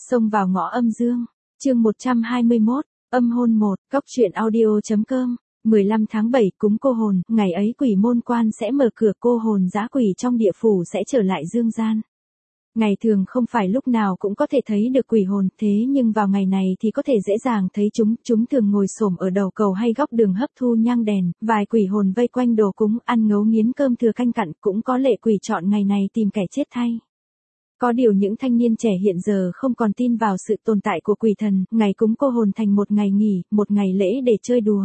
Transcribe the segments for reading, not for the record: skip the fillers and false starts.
Xông vào ngõ âm dương. Chương 121, âm hôn 1, Cóc truyện audio.com. 15 tháng 7 cúng cô hồn, ngày ấy quỷ môn quan sẽ mở cửa, cô hồn dã quỷ trong địa phủ sẽ trở lại dương gian. Ngày thường không phải lúc nào cũng có thể thấy được quỷ hồn, thế nhưng vào ngày này thì có thể dễ dàng thấy chúng thường ngồi xổm ở đầu cầu hay góc đường hấp thu nhang đèn, vài quỷ hồn vây quanh đồ cúng, ăn ngấu nghiến cơm thừa canh cặn, cũng có lệ quỷ chọn ngày này tìm kẻ chết thay. Có điều những thanh niên trẻ hiện giờ không còn tin vào sự tồn tại của quỷ thần, ngày cúng cô hồn thành một ngày nghỉ, một ngày lễ để chơi đùa.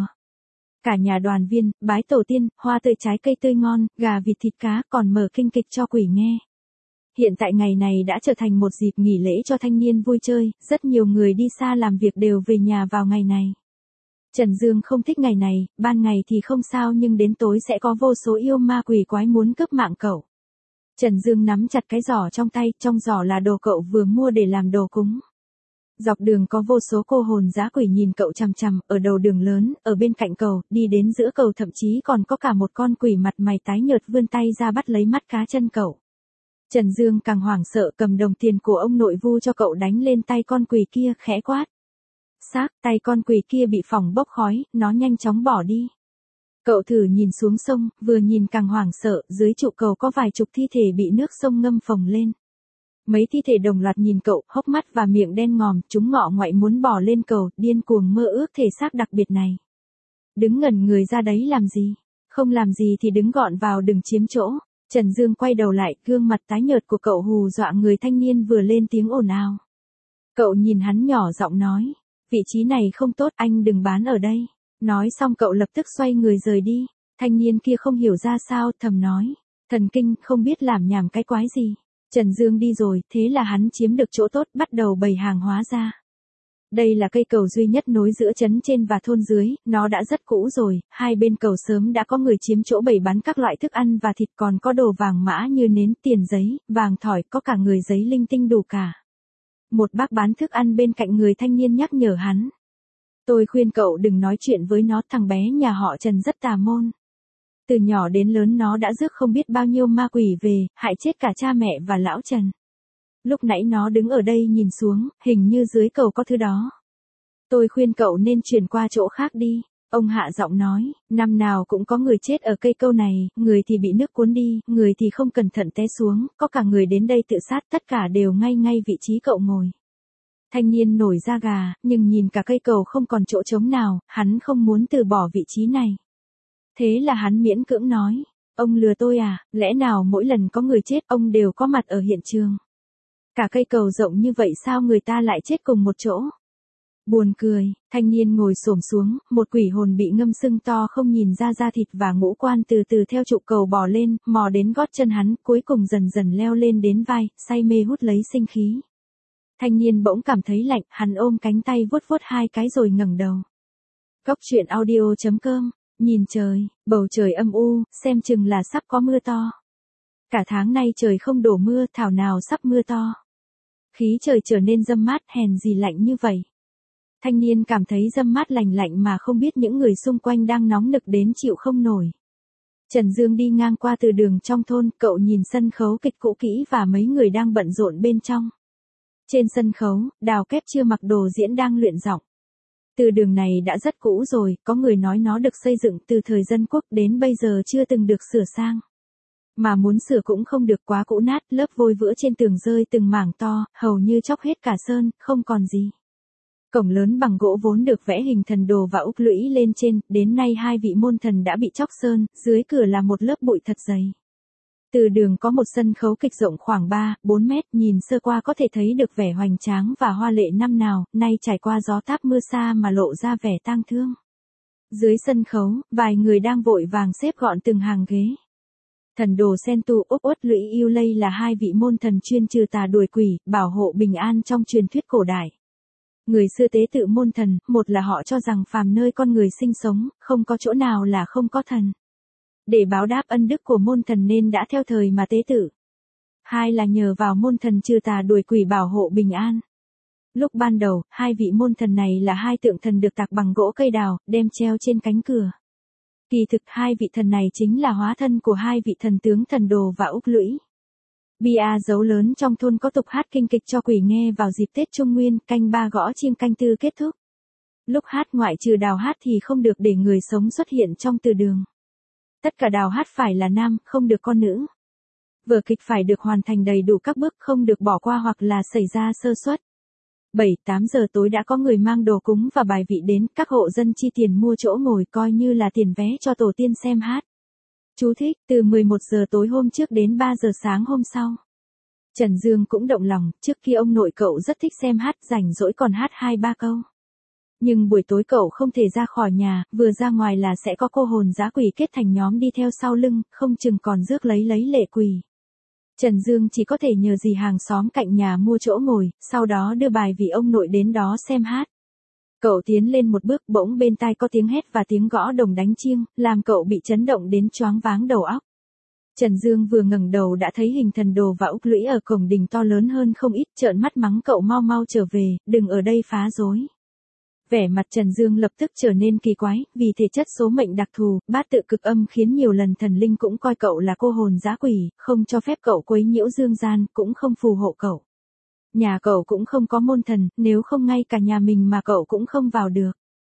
Cả nhà đoàn viên, bái tổ tiên, hoa tươi trái cây tươi ngon, gà vịt thịt cá, còn mở kinh kịch cho quỷ nghe. Hiện tại ngày này đã trở thành một dịp nghỉ lễ cho thanh niên vui chơi, rất nhiều người đi xa làm việc đều về nhà vào ngày này. Trần Dương không thích ngày này, ban ngày thì không sao nhưng đến tối sẽ có vô số yêu ma quỷ quái muốn cướp mạng cậu. Trần Dương nắm chặt cái giỏ trong tay, trong giỏ là đồ cậu vừa mua để làm đồ cúng. Dọc đường có vô số cô hồn dã quỷ nhìn cậu chằm chằm, ở đầu đường lớn, ở bên cạnh cầu, đi đến giữa cầu thậm chí còn có cả một con quỷ mặt mày tái nhợt vươn tay ra bắt lấy mắt cá chân cậu. Trần Dương càng hoảng sợ, cầm đồng tiền của ông nội vu cho cậu đánh lên tay con quỷ kia, khẽ quát. Xác, tay con quỷ kia bị phỏng bốc khói, nó nhanh chóng bỏ đi. Cậu thử nhìn xuống sông, vừa nhìn càng hoảng sợ, dưới trụ cầu có vài chục thi thể bị nước sông ngâm phồng lên. Mấy thi thể đồng loạt nhìn cậu, hốc mắt và miệng đen ngòm, chúng ngọ ngoại muốn bò lên cầu, điên cuồng mơ ước thể xác đặc biệt này. Đứng ngẩn người ra đấy làm gì? Không làm gì thì đứng gọn vào, đừng chiếm chỗ. Trần Dương quay đầu lại, gương mặt tái nhợt của cậu hù dọa người thanh niên vừa lên tiếng ồn ào. Cậu nhìn hắn nhỏ giọng nói, vị trí này không tốt, anh đừng bán ở đây. Nói xong cậu lập tức xoay người rời đi. Thanh niên kia không hiểu ra sao, thầm nói, thần kinh, không biết làm nhảm cái quái gì. Trần Dương đi rồi, thế là hắn chiếm được chỗ tốt, bắt đầu bày hàng hóa ra. Đây là cây cầu duy nhất nối giữa trấn trên và thôn dưới, nó đã rất cũ rồi, hai bên cầu sớm đã có người chiếm chỗ bày bán các loại thức ăn và thịt, còn có đồ vàng mã như nến, tiền giấy, vàng thỏi, có cả người giấy linh tinh đủ cả. Một bác bán thức ăn bên cạnh người thanh niên nhắc nhở hắn. Tôi khuyên cậu đừng nói chuyện với nó, thằng bé nhà họ Trần rất tà môn. Từ nhỏ đến lớn nó đã rước không biết bao nhiêu ma quỷ về, hại chết cả cha mẹ và lão Trần. Lúc nãy nó đứng ở đây nhìn xuống, hình như dưới cầu có thứ đó. Tôi khuyên cậu nên chuyển qua chỗ khác đi. Ông hạ giọng nói, năm nào cũng có người chết ở cây cầu này, người thì bị nước cuốn đi, người thì không cẩn thận té xuống, có cả người đến đây tự sát, tất cả đều ngay vị trí cậu ngồi. Thanh niên nổi da gà, nhưng nhìn cả cây cầu không còn chỗ trống nào, hắn không muốn từ bỏ vị trí này. Thế là hắn miễn cưỡng nói, ông lừa tôi à, lẽ nào mỗi lần có người chết ông đều có mặt ở hiện trường. Cả cây cầu rộng như vậy sao người ta lại chết cùng một chỗ. Buồn cười, thanh niên ngồi xổm xuống, một quỷ hồn bị ngâm sưng to không nhìn ra da thịt và ngũ quan từ từ theo trụ cầu bò lên, mò đến gót chân hắn, cuối cùng dần dần leo lên đến vai, say mê hút lấy sinh khí. Thanh niên bỗng cảm thấy lạnh, hắn ôm cánh tay vuốt hai cái rồi ngẩng đầu. Cóc truyện audio.com. Nhìn trời, bầu trời âm u, xem chừng là sắp có mưa to. Cả tháng nay trời không đổ mưa, thảo nào sắp mưa to. Khí trời trở nên râm mát, hèn gì lạnh như vậy. Thanh niên cảm thấy râm mát lạnh mà không biết những người xung quanh đang nóng nực đến chịu không nổi. Trần Dương đi ngang qua từ đường trong thôn, cậu nhìn sân khấu kịch cũ kỹ và mấy người đang bận rộn bên trong. Trên sân khấu, Đào Kép chưa mặc đồ diễn đang luyện giọng. Từ đường này đã rất cũ rồi, có người nói nó được xây dựng từ thời dân quốc đến bây giờ chưa từng được sửa sang. Mà muốn sửa cũng không được, quá cũ nát, lớp vôi vữa trên tường rơi từng mảng to, hầu như chóc hết cả sơn, không còn gì. Cổng lớn bằng gỗ vốn được vẽ hình thần đồ và úp lũy lên trên, đến nay hai vị môn thần đã bị chóc sơn, dưới cửa là một lớp bụi thật dày. Từ đường có một sân khấu kịch rộng khoảng 3-4 mét, nhìn sơ qua có thể thấy được vẻ hoành tráng và hoa lệ năm nào, nay trải qua gió táp mưa xa mà lộ ra vẻ tang thương. Dưới sân khấu, vài người đang vội vàng xếp gọn từng hàng ghế. Thần đồ Sentu Úc Uất Lũy Yêu Lây là hai vị môn thần chuyên trừ tà đuổi quỷ, bảo hộ bình an trong truyền thuyết cổ đại. Người xưa tế tự môn thần, một là họ cho rằng phàm nơi con người sinh sống, không có chỗ nào là không có thần. Để báo đáp ân đức của môn thần nên đã theo thời mà tế tự. Hai là nhờ vào môn thần trừ tà đuổi quỷ bảo hộ bình an. Lúc ban đầu, hai vị môn thần này là hai tượng thần được tạc bằng gỗ cây đào, đem treo trên cánh cửa. Kỳ thực hai vị thần này chính là hóa thân của hai vị thần tướng thần đồ và Úc Lũy. Bia dấu lớn trong thôn có tục hát kinh kịch cho quỷ nghe vào dịp Tết Trung Nguyên, canh 3 gõ chiêng canh 4 kết thúc. Lúc hát ngoại trừ đào hát thì không được để người sống xuất hiện trong từ đường. Tất cả đào hát phải là nam, không được con nữ. Vở kịch phải được hoàn thành đầy đủ các bước, không được bỏ qua hoặc là xảy ra sơ suất. 7-8 giờ tối đã có người mang đồ cúng và bài vị đến, các hộ dân chi tiền mua chỗ ngồi coi như là tiền vé cho tổ tiên xem hát. Chú thích, từ 11 giờ tối hôm trước đến 3 giờ sáng hôm sau. Trần Dương cũng động lòng, trước kia ông nội cậu rất thích xem hát, rảnh rỗi còn hát 2-3 câu. Nhưng buổi tối cậu không thể ra khỏi nhà, vừa ra ngoài là sẽ có cô hồn dã quỷ kết thành nhóm đi theo sau lưng, không chừng còn rước lấy lệ quỷ. Trần Dương chỉ có thể nhờ dì hàng xóm cạnh nhà mua chỗ ngồi, sau đó đưa bài vị ông nội đến đó xem hát. Cậu tiến lên một bước, bỗng bên tai có tiếng hét và tiếng gõ đồng đánh chiêng, làm cậu bị chấn động đến choáng váng đầu óc. Trần Dương vừa ngẩng đầu đã thấy hình thần đồ và úc lũy ở cổng đình to lớn hơn không ít, trợn mắt mắng cậu mau trở về, đừng ở đây phá rối. Vẻ mặt Trần Dương lập tức trở nên kỳ quái, vì thể chất số mệnh đặc thù, bát tự cực âm khiến nhiều lần thần linh cũng coi cậu là cô hồn dã quỷ, không cho phép cậu quấy nhiễu dương gian, cũng không phù hộ cậu. Nhà cậu cũng không có môn thần, nếu không ngay cả nhà mình mà cậu cũng không vào được.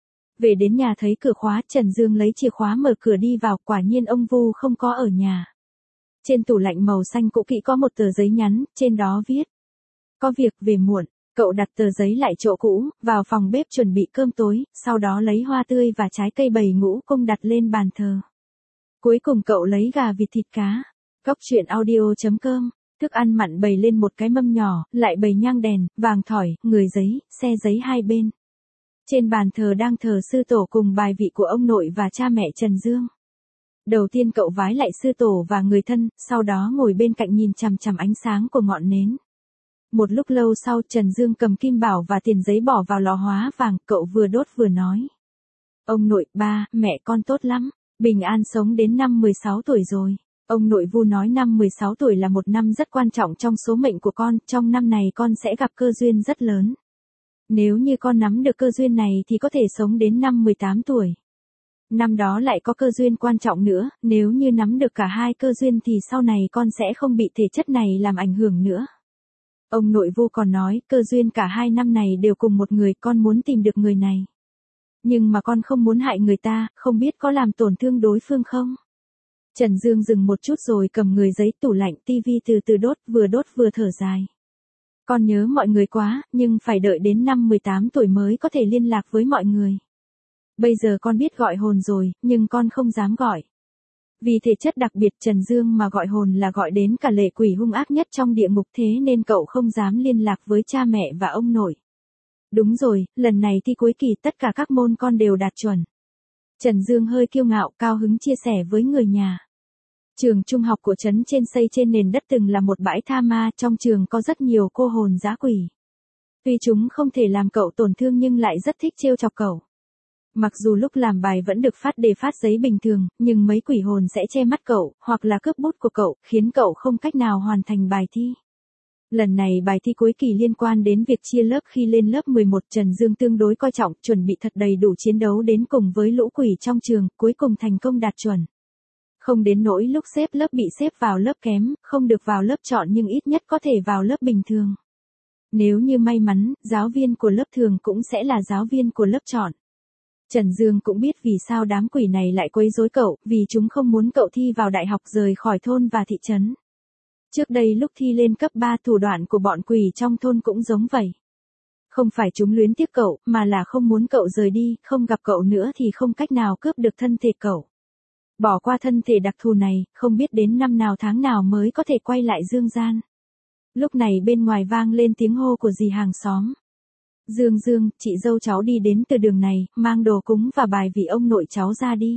Về đến nhà thấy cửa khóa, Trần Dương lấy chìa khóa mở cửa đi vào, quả nhiên ông Vu không có ở nhà. Trên tủ lạnh màu xanh cũ kỹ có một tờ giấy nhắn, trên đó viết: có việc về muộn. Cậu đặt tờ giấy lại chỗ cũ, vào phòng bếp chuẩn bị cơm tối, sau đó lấy hoa tươi và trái cây bày ngũ cung đặt lên bàn thờ. Cuối cùng cậu lấy gà vịt thịt cá. Cóc truyện audio.com, thức ăn mặn bày lên một cái mâm nhỏ, lại bày nhang đèn, vàng thỏi, người giấy, xe giấy hai bên. Trên bàn thờ đang thờ sư tổ cùng bài vị của ông nội và cha mẹ Trần Dương. Đầu tiên cậu vái lại sư tổ và người thân, sau đó ngồi bên cạnh nhìn chằm chằm ánh sáng của ngọn nến. Một lúc lâu sau, Trần Dương cầm kim bảo và tiền giấy bỏ vào lò hóa vàng, cậu vừa đốt vừa nói: ông nội, ba, mẹ con tốt lắm, bình an sống đến năm 16 tuổi rồi. Ông nội Vu nói năm 16 tuổi là một năm rất quan trọng trong số mệnh của con, trong năm này con sẽ gặp cơ duyên rất lớn. Nếu như con nắm được cơ duyên này thì có thể sống đến năm 18 tuổi. Năm đó lại có cơ duyên quan trọng nữa, nếu như nắm được cả hai cơ duyên thì sau này con sẽ không bị thể chất này làm ảnh hưởng nữa. Ông nội Vu còn nói, cơ duyên cả hai năm này đều cùng một người, con muốn tìm được người này. Nhưng mà con không muốn hại người ta, không biết có làm tổn thương đối phương không? Trần Dương dừng một chút rồi cầm người giấy, tủ lạnh, tivi từ từ đốt vừa thở dài. Con nhớ mọi người quá, nhưng phải đợi đến năm 18 tuổi mới có thể liên lạc với mọi người. Bây giờ con biết gọi hồn rồi, nhưng con không dám gọi. Vì thể chất đặc biệt Trần Dương mà gọi hồn là gọi đến cả lệ quỷ hung ác nhất trong địa ngục, thế nên cậu không dám liên lạc với cha mẹ và ông nội. Đúng rồi, lần này thi cuối kỳ tất cả các môn con đều đạt chuẩn. Trần Dương hơi kiêu ngạo, cao hứng chia sẻ với người nhà. Trường trung học của trấn trên xây trên nền đất từng là một bãi tha ma, trong trường có rất nhiều cô hồn dã quỷ. Tuy chúng không thể làm cậu tổn thương nhưng lại rất thích trêu chọc cậu. Mặc dù lúc làm bài vẫn được phát đề phát giấy bình thường, nhưng mấy quỷ hồn sẽ che mắt cậu, hoặc là cướp bút của cậu, khiến cậu không cách nào hoàn thành bài thi. Lần này bài thi cuối kỳ liên quan đến việc chia lớp, khi lên lớp 11 Trần Dương tương đối coi trọng, chuẩn bị thật đầy đủ chiến đấu đến cùng với lũ quỷ trong trường, cuối cùng thành công đạt chuẩn. Không đến nỗi lúc xếp lớp bị xếp vào lớp kém, không được vào lớp chọn nhưng ít nhất có thể vào lớp bình thường. Nếu như may mắn, giáo viên của lớp thường cũng sẽ là giáo viên của lớp chọn. Trần Dương cũng biết vì sao đám quỷ này lại quấy rối cậu, vì chúng không muốn cậu thi vào đại học rời khỏi thôn và thị trấn. Trước đây lúc thi lên cấp 3 thủ đoạn của bọn quỷ trong thôn cũng giống vậy. Không phải chúng luyến tiếc cậu, mà là không muốn cậu rời đi, không gặp cậu nữa thì không cách nào cướp được thân thể cậu. Bỏ qua thân thể đặc thù này, không biết đến năm nào tháng nào mới có thể quay lại dương gian. Lúc này bên ngoài vang lên tiếng hô của dì hàng xóm. Dương Dương, chị dâu cháu đi đến từ đường này, mang đồ cúng và bài vị ông nội cháu ra đi.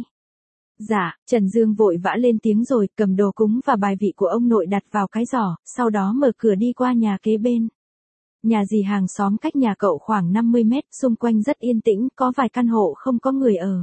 Dạ, Trần Dương vội vã lên tiếng rồi, cầm đồ cúng và bài vị của ông nội đặt vào cái giỏ, sau đó mở cửa đi qua nhà kế bên. Nhà dì hàng xóm cách nhà cậu khoảng 50 mét, xung quanh rất yên tĩnh, có vài căn hộ không có người ở.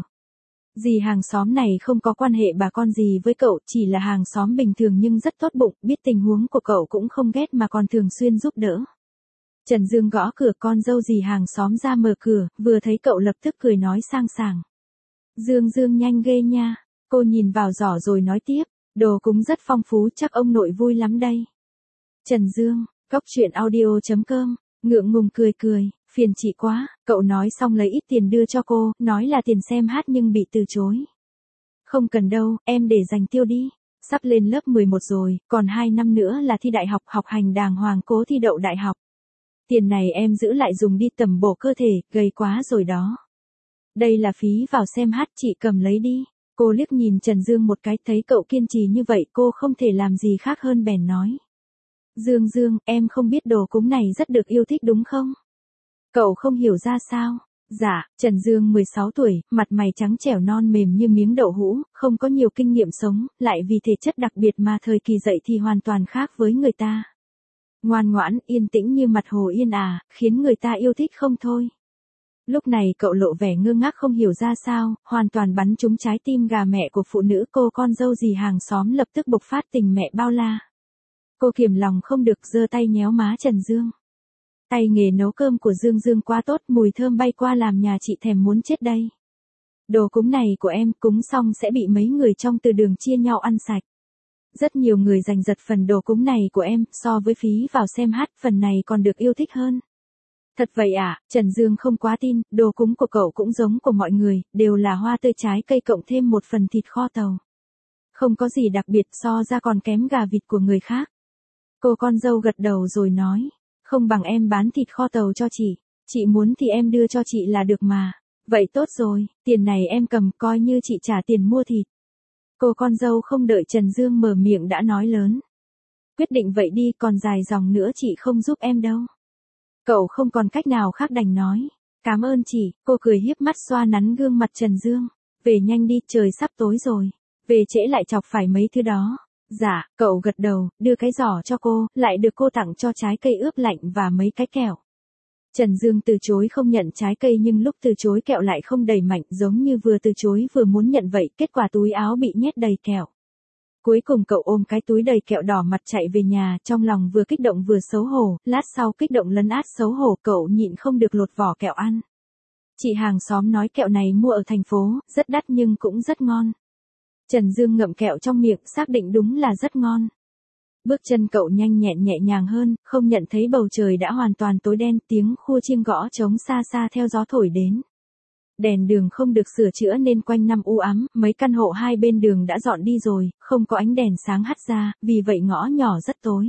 Dì hàng xóm này không có quan hệ bà con gì với cậu, chỉ là hàng xóm bình thường nhưng rất tốt bụng, biết tình huống của cậu cũng không ghét mà còn thường xuyên giúp đỡ. Trần Dương gõ cửa, con dâu dì hàng xóm ra mở cửa, vừa thấy cậu lập tức cười nói sang sảng. Dương Dương nhanh ghê nha, cô nhìn vào giỏ rồi nói tiếp, đồ cúng rất phong phú chắc ông nội vui lắm đây. Trần Dương, Cóc Truyện Audio.com, ngượng ngùng cười cười, phiền chị quá, cậu nói xong lấy ít tiền đưa cho cô, nói là tiền xem hát nhưng bị từ chối. Không cần đâu, em để dành tiêu đi, sắp lên lớp 11 rồi, còn 2 năm nữa là thi đại học, học hành đàng hoàng cố thi đậu đại học. Tiền này em giữ lại dùng đi tầm bổ cơ thể, gầy quá rồi đó. Đây là phí vào xem hát, chị cầm lấy đi. Cô liếc nhìn Trần Dương một cái, thấy cậu kiên trì như vậy cô không thể làm gì khác hơn bèn nói. Dương, em không biết đồ cúng này rất được yêu thích đúng không? Cậu không hiểu ra sao? Dạ, Trần Dương 16 tuổi, mặt mày trắng trẻo non mềm như miếng đậu hũ, không có nhiều kinh nghiệm sống, lại vì thể chất đặc biệt mà thời kỳ dậy thì hoàn toàn khác với người ta. Ngoan ngoãn, yên tĩnh như mặt hồ yên khiến người ta yêu thích không thôi. Lúc này cậu lộ vẻ ngơ ngác không hiểu ra sao, hoàn toàn bắn trúng trái tim gà mẹ của phụ nữ cô con dâu dì hàng xóm lập tức bộc phát tình mẹ bao la. Cô kiềm lòng không được giơ tay nhéo má Trần Dương. Tay nghề nấu cơm của Dương quá tốt, mùi thơm bay qua làm nhà chị thèm muốn chết đây. Đồ cúng này của em cúng xong sẽ bị mấy người trong từ đường chia nhau ăn sạch. Rất nhiều người giành giật phần đồ cúng này của em, so với phí vào xem hát phần này còn được yêu thích hơn. Thật vậy à? Trần Dương không quá tin, đồ cúng của cậu cũng giống của mọi người, đều là hoa tươi trái cây cộng thêm một phần thịt kho tàu. Không có gì đặc biệt, so ra còn kém gà vịt của người khác. Cô con dâu gật đầu rồi nói, không bằng em bán thịt kho tàu cho chị muốn thì em đưa cho chị là được mà. Vậy tốt rồi, tiền này em cầm coi như chị trả tiền mua thịt. Cô con dâu không đợi Trần Dương mở miệng đã nói lớn. Quyết định vậy đi, còn dài dòng nữa chị không giúp em đâu. Cậu không còn cách nào khác đành nói. Cảm ơn chị, cô cười hiếp mắt xoa nắn gương mặt Trần Dương. Về nhanh đi, trời sắp tối rồi. Về trễ lại chọc phải mấy thứ đó. Dạ, cậu gật đầu, đưa cái giỏ cho cô, lại được cô tặng cho trái cây ướp lạnh và mấy cái kẹo. Trần Dương từ chối không nhận trái cây nhưng lúc từ chối kẹo lại không đầy mạnh, giống như vừa từ chối vừa muốn nhận vậy, kết quả túi áo bị nhét đầy kẹo. Cuối cùng cậu ôm cái túi đầy kẹo đỏ mặt chạy về nhà, trong lòng vừa kích động vừa xấu hổ, lát sau kích động lấn át xấu hổ cậu nhịn không được lột vỏ kẹo ăn. Chị hàng xóm nói kẹo này mua ở thành phố, rất đắt nhưng cũng rất ngon. Trần Dương ngậm kẹo trong miệng, xác định đúng là rất ngon. Bước chân cậu nhanh nhẹn nhẹ nhàng hơn, không nhận thấy bầu trời đã hoàn toàn tối đen, tiếng khua chiêng gõ trống xa xa theo gió thổi đến. Đèn đường không được sửa chữa nên quanh năm u ám, mấy căn hộ hai bên đường đã dọn đi rồi, không có ánh đèn sáng hắt ra, vì vậy ngõ nhỏ rất tối.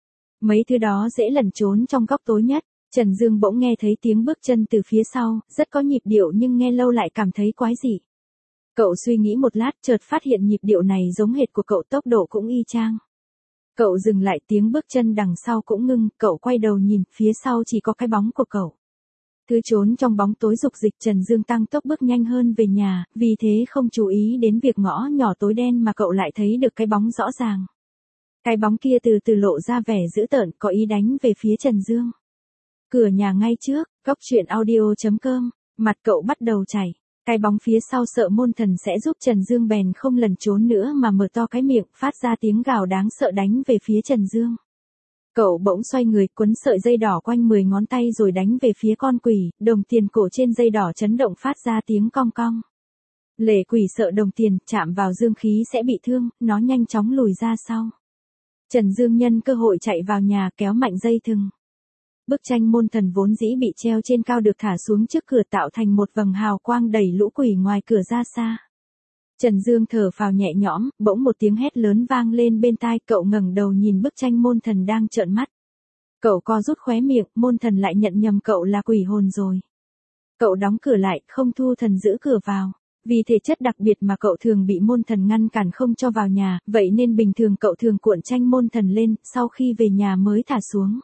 Mấy thứ đó dễ lẩn trốn trong góc tối nhất. Trần Dương bỗng nghe thấy tiếng bước chân từ phía sau, rất có nhịp điệu nhưng nghe lâu lại cảm thấy quái dị. Cậu suy nghĩ một lát chợt phát hiện nhịp điệu này giống hệt của cậu, tốc độ cũng y chang. Cậu dừng lại, tiếng bước chân đằng sau cũng ngưng, cậu quay đầu nhìn, phía sau chỉ có cái bóng của cậu. Thứ trốn trong bóng tối dục dịch. Trần Dương tăng tốc bước nhanh hơn về nhà, vì thế không chú ý đến việc ngõ nhỏ tối đen mà cậu lại thấy được cái bóng rõ ràng. Cái bóng kia từ từ lộ ra vẻ dữ tợn, có ý đánh về phía Trần Dương. Cửa nhà ngay trước, Cóc Truyện Audio.com, mặt cậu bắt đầu chảy. Cái bóng phía sau sợ môn thần sẽ giúp Trần Dương bèn không lẩn trốn nữa mà mở to cái miệng, phát ra tiếng gào đáng sợ đánh về phía Trần Dương. Cậu bỗng xoay người, quấn sợi dây đỏ quanh 10 ngón tay rồi đánh về phía con quỷ, đồng tiền cổ trên dây đỏ chấn động phát ra tiếng cong cong. Lệ quỷ sợ đồng tiền chạm vào dương khí sẽ bị thương, nó nhanh chóng lùi ra sau. Trần Dương nhân cơ hội chạy vào nhà kéo mạnh dây thừng. Bức tranh môn thần vốn dĩ bị treo trên cao được thả xuống trước cửa tạo thành một vầng hào quang đẩy lũ quỷ ngoài cửa ra xa. Trần Dương thở phào nhẹ nhõm, bỗng một tiếng hét lớn vang lên bên tai, cậu ngẩng đầu nhìn bức tranh môn thần đang trợn mắt. Cậu co rút khóe miệng, môn thần lại nhận nhầm cậu là quỷ hồn rồi. Cậu đóng cửa lại, không thu thần giữ cửa vào. Vì thể chất đặc biệt mà cậu thường bị môn thần ngăn cản không cho vào nhà, vậy nên bình thường cậu thường cuộn tranh môn thần lên, sau khi về nhà mới thả xuống.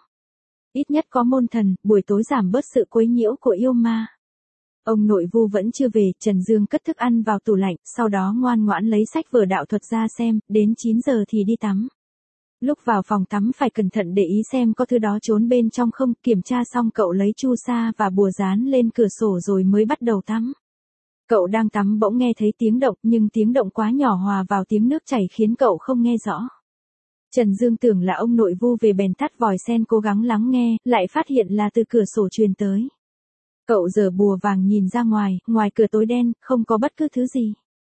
Ít nhất có môn thần, buổi tối giảm bớt sự quấy nhiễu của yêu ma. Ông nội Vu vẫn chưa về, Trần Dương cất thức ăn vào tủ lạnh, sau đó ngoan ngoãn lấy sách vở đạo thuật ra xem, đến 9 giờ thì đi tắm. Lúc vào phòng tắm phải cẩn thận để ý xem có thứ đó trốn bên trong không, kiểm tra xong cậu lấy chu sa và bùa dán lên cửa sổ rồi mới bắt đầu tắm. Cậu đang tắm bỗng nghe thấy tiếng động, nhưng tiếng động quá nhỏ hòa vào tiếng nước chảy khiến cậu không nghe rõ. Trần Dương tưởng là ông nội Vu về bèn tắt vòi sen cố gắng lắng nghe, lại phát hiện là từ cửa sổ truyền tới. Cậu giở bùa vàng nhìn ra ngoài, ngoài cửa tối đen, không có bất cứ thứ gì.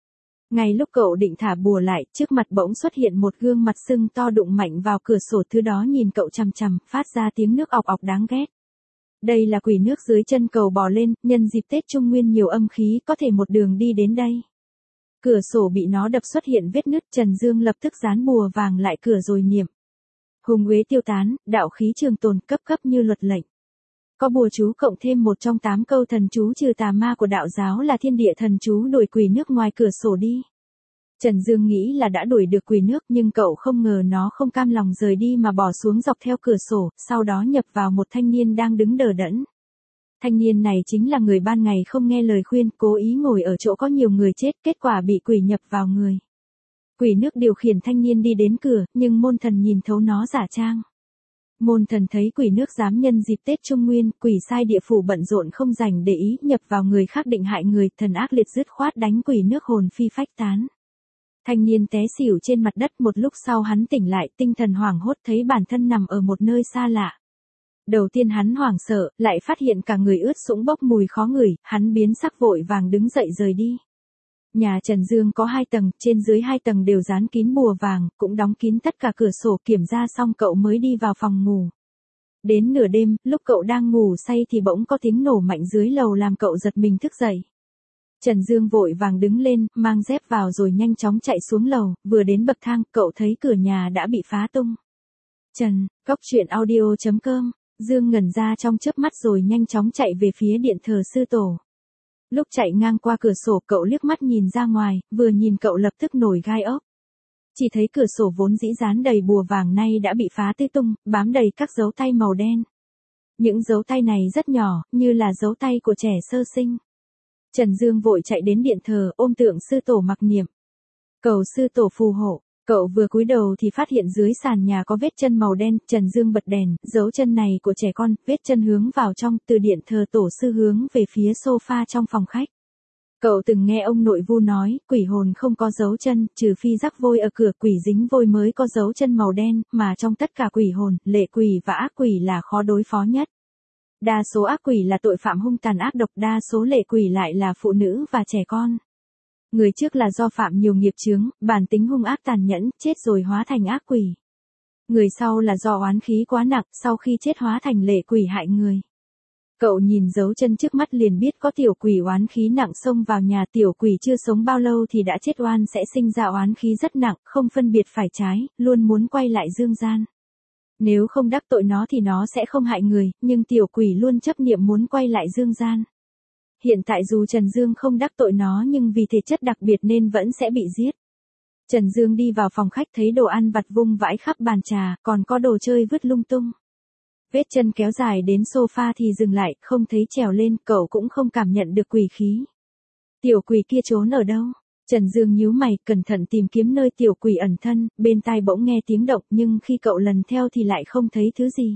Ngay lúc cậu định thả bùa lại, trước mặt bỗng xuất hiện một gương mặt sưng to đụng mạnh vào cửa sổ, thứ đó nhìn cậu chằm chằm, phát ra tiếng nước ọc ọc đáng ghét. Đây là quỷ nước dưới chân cầu bò lên, nhân dịp Tết Trung Nguyên nhiều âm khí có thể một đường đi đến đây. Cửa sổ bị nó đập xuất hiện vết nứt, Trần Dương lập tức dán bùa vàng lại cửa rồi niệm. Hung uế tiêu tán, đạo khí trường tồn, cấp cấp như luật lệnh. Có bùa chú cộng thêm một trong 8 câu thần chú trừ tà ma của đạo giáo là thiên địa thần chú đuổi quỷ nước ngoài cửa sổ đi. Trần Dương nghĩ là đã đuổi được quỷ nước, nhưng cậu không ngờ nó không cam lòng rời đi mà bỏ xuống dọc theo cửa sổ, sau đó nhập vào một thanh niên đang đứng đờ đẫn. Thanh niên này chính là người ban ngày không nghe lời khuyên, cố ý ngồi ở chỗ có nhiều người chết, kết quả bị quỷ nhập vào người. Quỷ nước điều khiển thanh niên đi đến cửa, nhưng môn thần nhìn thấu nó giả trang. Môn thần thấy quỷ nước dám nhân dịp Tết Trung Nguyên, quỷ sai địa phủ bận rộn không rảnh để ý, nhập vào người khác định hại người, thần ác liệt dứt khoát đánh quỷ nước hồn phi phách tán. Thanh niên té xỉu trên mặt đất, một lúc sau hắn tỉnh lại, tinh thần hoảng hốt thấy bản thân nằm ở một nơi xa lạ. Đầu tiên hắn hoảng sợ, lại phát hiện cả người ướt sũng bốc mùi khó ngửi, hắn biến sắc vội vàng đứng dậy rời đi. Nhà Trần Dương có 2 tầng, trên dưới 2 tầng đều dán kín bùa vàng, cũng đóng kín tất cả cửa sổ, kiểm tra xong cậu mới đi vào phòng ngủ. Đến nửa đêm, lúc cậu đang ngủ say thì bỗng có tiếng nổ mạnh dưới lầu làm cậu giật mình thức dậy. Trần Dương vội vàng đứng lên, mang dép vào rồi nhanh chóng chạy xuống lầu, vừa đến bậc thang, cậu thấy cửa nhà đã bị phá tung. Cóc truyện audio.com, Dương ngẩn ra trong chớp mắt rồi nhanh chóng chạy về phía điện thờ sư tổ. Lúc chạy ngang qua cửa sổ cậu liếc mắt nhìn ra ngoài, vừa nhìn cậu lập tức nổi gai ốc. Chỉ thấy cửa sổ vốn dĩ dán đầy bùa vàng nay đã bị phá tơi tung, bám đầy các dấu tay màu đen. Những dấu tay này rất nhỏ, như là dấu tay của trẻ sơ sinh. Trần Dương vội chạy đến điện thờ, ôm tượng sư tổ mặc niệm. Cầu sư tổ phù hộ. Cậu vừa cúi đầu thì phát hiện dưới sàn nhà có vết chân màu đen, Trần Dương bật đèn, dấu chân này của trẻ con, vết chân hướng vào trong, từ điện thờ tổ sư hướng về phía sofa trong phòng khách. Cậu từng nghe ông nội Vu nói, quỷ hồn không có dấu chân, trừ phi rắc vôi ở cửa, quỷ dính vôi mới có dấu chân màu đen, mà trong tất cả quỷ hồn, lệ quỷ và ác quỷ là khó đối phó nhất. Đa số ác quỷ là tội phạm hung tàn ác độc, đa số lệ quỷ lại là phụ nữ và trẻ con. Người trước là do phạm nhiều nghiệp chướng, bản tính hung ác tàn nhẫn, chết rồi hóa thành ác quỷ. Người sau là do oán khí quá nặng, sau khi chết hóa thành lệ quỷ hại người. Cậu nhìn dấu chân trước mắt liền biết có tiểu quỷ oán khí nặng xông vào nhà, tiểu quỷ chưa sống bao lâu thì đã chết, oan sẽ sinh ra oán khí rất nặng, không phân biệt phải trái, luôn muốn quay lại dương gian. Nếu không đắc tội nó thì nó sẽ không hại người, nhưng tiểu quỷ luôn chấp niệm muốn quay lại dương gian. Hiện tại dù Trần Dương không đắc tội nó nhưng vì thể chất đặc biệt nên vẫn sẽ bị giết. Trần Dương đi vào phòng khách thấy đồ ăn vặt vung vãi khắp bàn trà, còn có đồ chơi vứt lung tung. Vết chân kéo dài đến sofa thì dừng lại, không thấy trèo lên, cậu cũng không cảm nhận được quỷ khí. Tiểu quỷ kia trốn ở đâu? Trần Dương nhíu mày, cẩn thận tìm kiếm nơi tiểu quỷ ẩn thân, bên tai bỗng nghe tiếng động nhưng khi cậu lần theo thì lại không thấy thứ gì.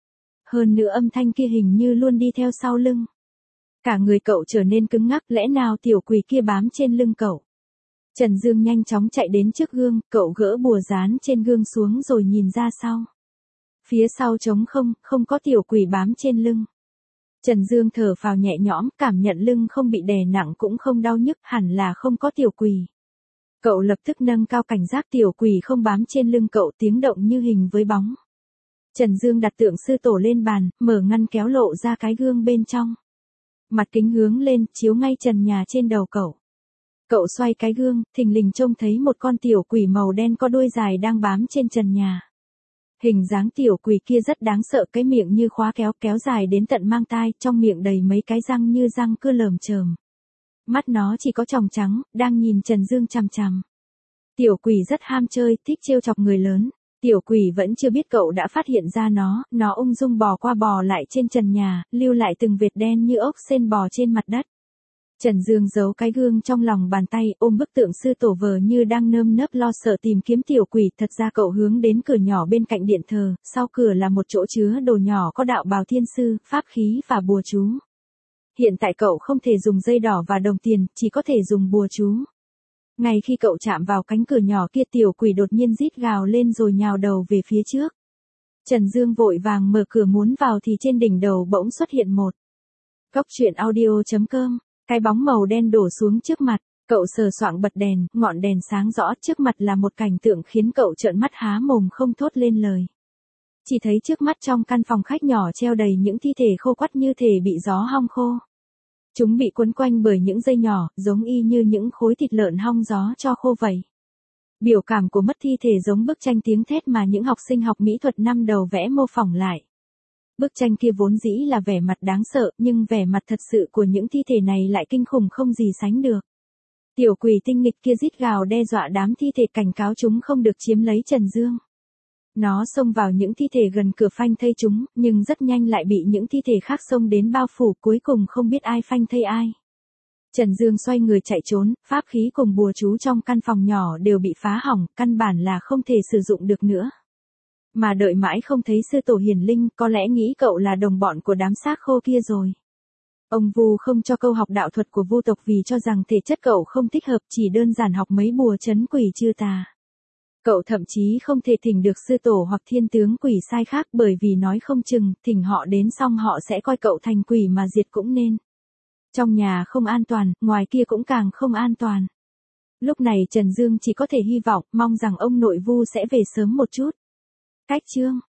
Hơn nữa âm thanh kia hình như luôn đi theo sau lưng. Cả người cậu trở nên cứng ngắc, lẽ nào tiểu quỷ kia bám trên lưng cậu? Trần Dương nhanh chóng chạy đến trước gương, cậu gỡ bùa dán trên gương xuống rồi nhìn ra sau. Phía sau trống không, không có tiểu quỷ bám trên lưng. Trần Dương thở phào nhẹ nhõm, cảm nhận lưng không bị đè nặng cũng không đau nhức, hẳn là không có tiểu quỷ. Cậu lập tức nâng cao cảnh giác, tiểu quỷ không bám trên lưng cậu, tiếng động như hình với bóng. Trần Dương đặt tượng sư tổ lên bàn, mở ngăn kéo lộ ra cái gương bên trong. Mặt kính hướng lên, chiếu ngay trần nhà trên đầu cậu. Cậu xoay cái gương, thình lình trông thấy một con tiểu quỷ màu đen có đuôi dài đang bám trên trần nhà. Hình dáng tiểu quỷ kia rất đáng sợ, cái miệng như khóa kéo, kéo dài đến tận mang tai, trong miệng đầy mấy cái răng như răng cưa lởm chởm. Mắt nó chỉ có tròng trắng, đang nhìn Trần Dương chằm chằm. Tiểu quỷ rất ham chơi, thích trêu chọc người lớn. Tiểu quỷ vẫn chưa biết cậu đã phát hiện ra nó ung dung bò qua bò lại trên trần nhà, lưu lại từng vệt đen như ốc sên bò trên mặt đất. Trần Dương giấu cái gương trong lòng bàn tay, ôm bức tượng sư tổ vờ như đang nơm nớp lo sợ tìm kiếm tiểu quỷ, thật ra cậu hướng đến cửa nhỏ bên cạnh điện thờ, sau cửa là một chỗ chứa đồ nhỏ có đạo bào thiên sư, pháp khí và bùa chú. Hiện tại cậu không thể dùng dây đỏ và đồng tiền, chỉ có thể dùng bùa chú. Ngay khi cậu chạm vào cánh cửa nhỏ kia, tiểu quỷ đột nhiên rít gào lên rồi nhào đầu về phía trước. Trần Dương vội vàng mở cửa muốn vào thì trên đỉnh đầu bỗng xuất hiện một. Cóc truyện audio.com, cái bóng màu đen đổ xuống trước mặt. Cậu sờ soạng bật đèn, ngọn đèn sáng rõ, trước mặt là một cảnh tượng khiến cậu trợn mắt há mồm không thốt lên lời. Chỉ thấy trước mắt trong căn phòng khách nhỏ treo đầy những thi thể khô quắt như thể bị gió hong khô. Chúng bị quấn quanh bởi những dây nhỏ, giống y như những khối thịt lợn hong gió cho khô vậy. Biểu cảm của mất thi thể giống bức tranh tiếng thét mà những học sinh học mỹ thuật năm đầu vẽ mô phỏng lại. Bức tranh kia vốn dĩ là vẻ mặt đáng sợ, nhưng vẻ mặt thật sự của những thi thể này lại kinh khủng không gì sánh được. Tiểu quỷ tinh nghịch kia rít gào đe dọa đám thi thể, cảnh cáo chúng không được chiếm lấy Trần Dương. Nó xông vào những thi thể gần cửa phanh thây chúng, nhưng rất nhanh lại bị những thi thể khác xông đến bao phủ, cuối cùng không biết ai phanh thây ai. Trần Dương xoay người chạy trốn, pháp khí cùng bùa chú trong căn phòng nhỏ đều bị phá hỏng, căn bản là không thể sử dụng được nữa. Mà đợi mãi không thấy sư tổ hiển linh, có lẽ nghĩ cậu là đồng bọn của đám xác khô kia rồi. Ông Vu không cho câu học đạo thuật của Vu tộc vì cho rằng thể chất cậu không thích hợp, chỉ đơn giản học mấy bùa trấn quỷ trừ tà. Cậu thậm chí không thể thỉnh được sư tổ hoặc thiên tướng quỷ sai khác, bởi vì nói không chừng, thỉnh họ đến xong họ sẽ coi cậu thành quỷ mà diệt cũng nên. Trong nhà không an toàn, ngoài kia cũng càng không an toàn. Lúc này Trần Dương chỉ có thể hy vọng, mong rằng ông nội Vu sẽ về sớm một chút. Cách chương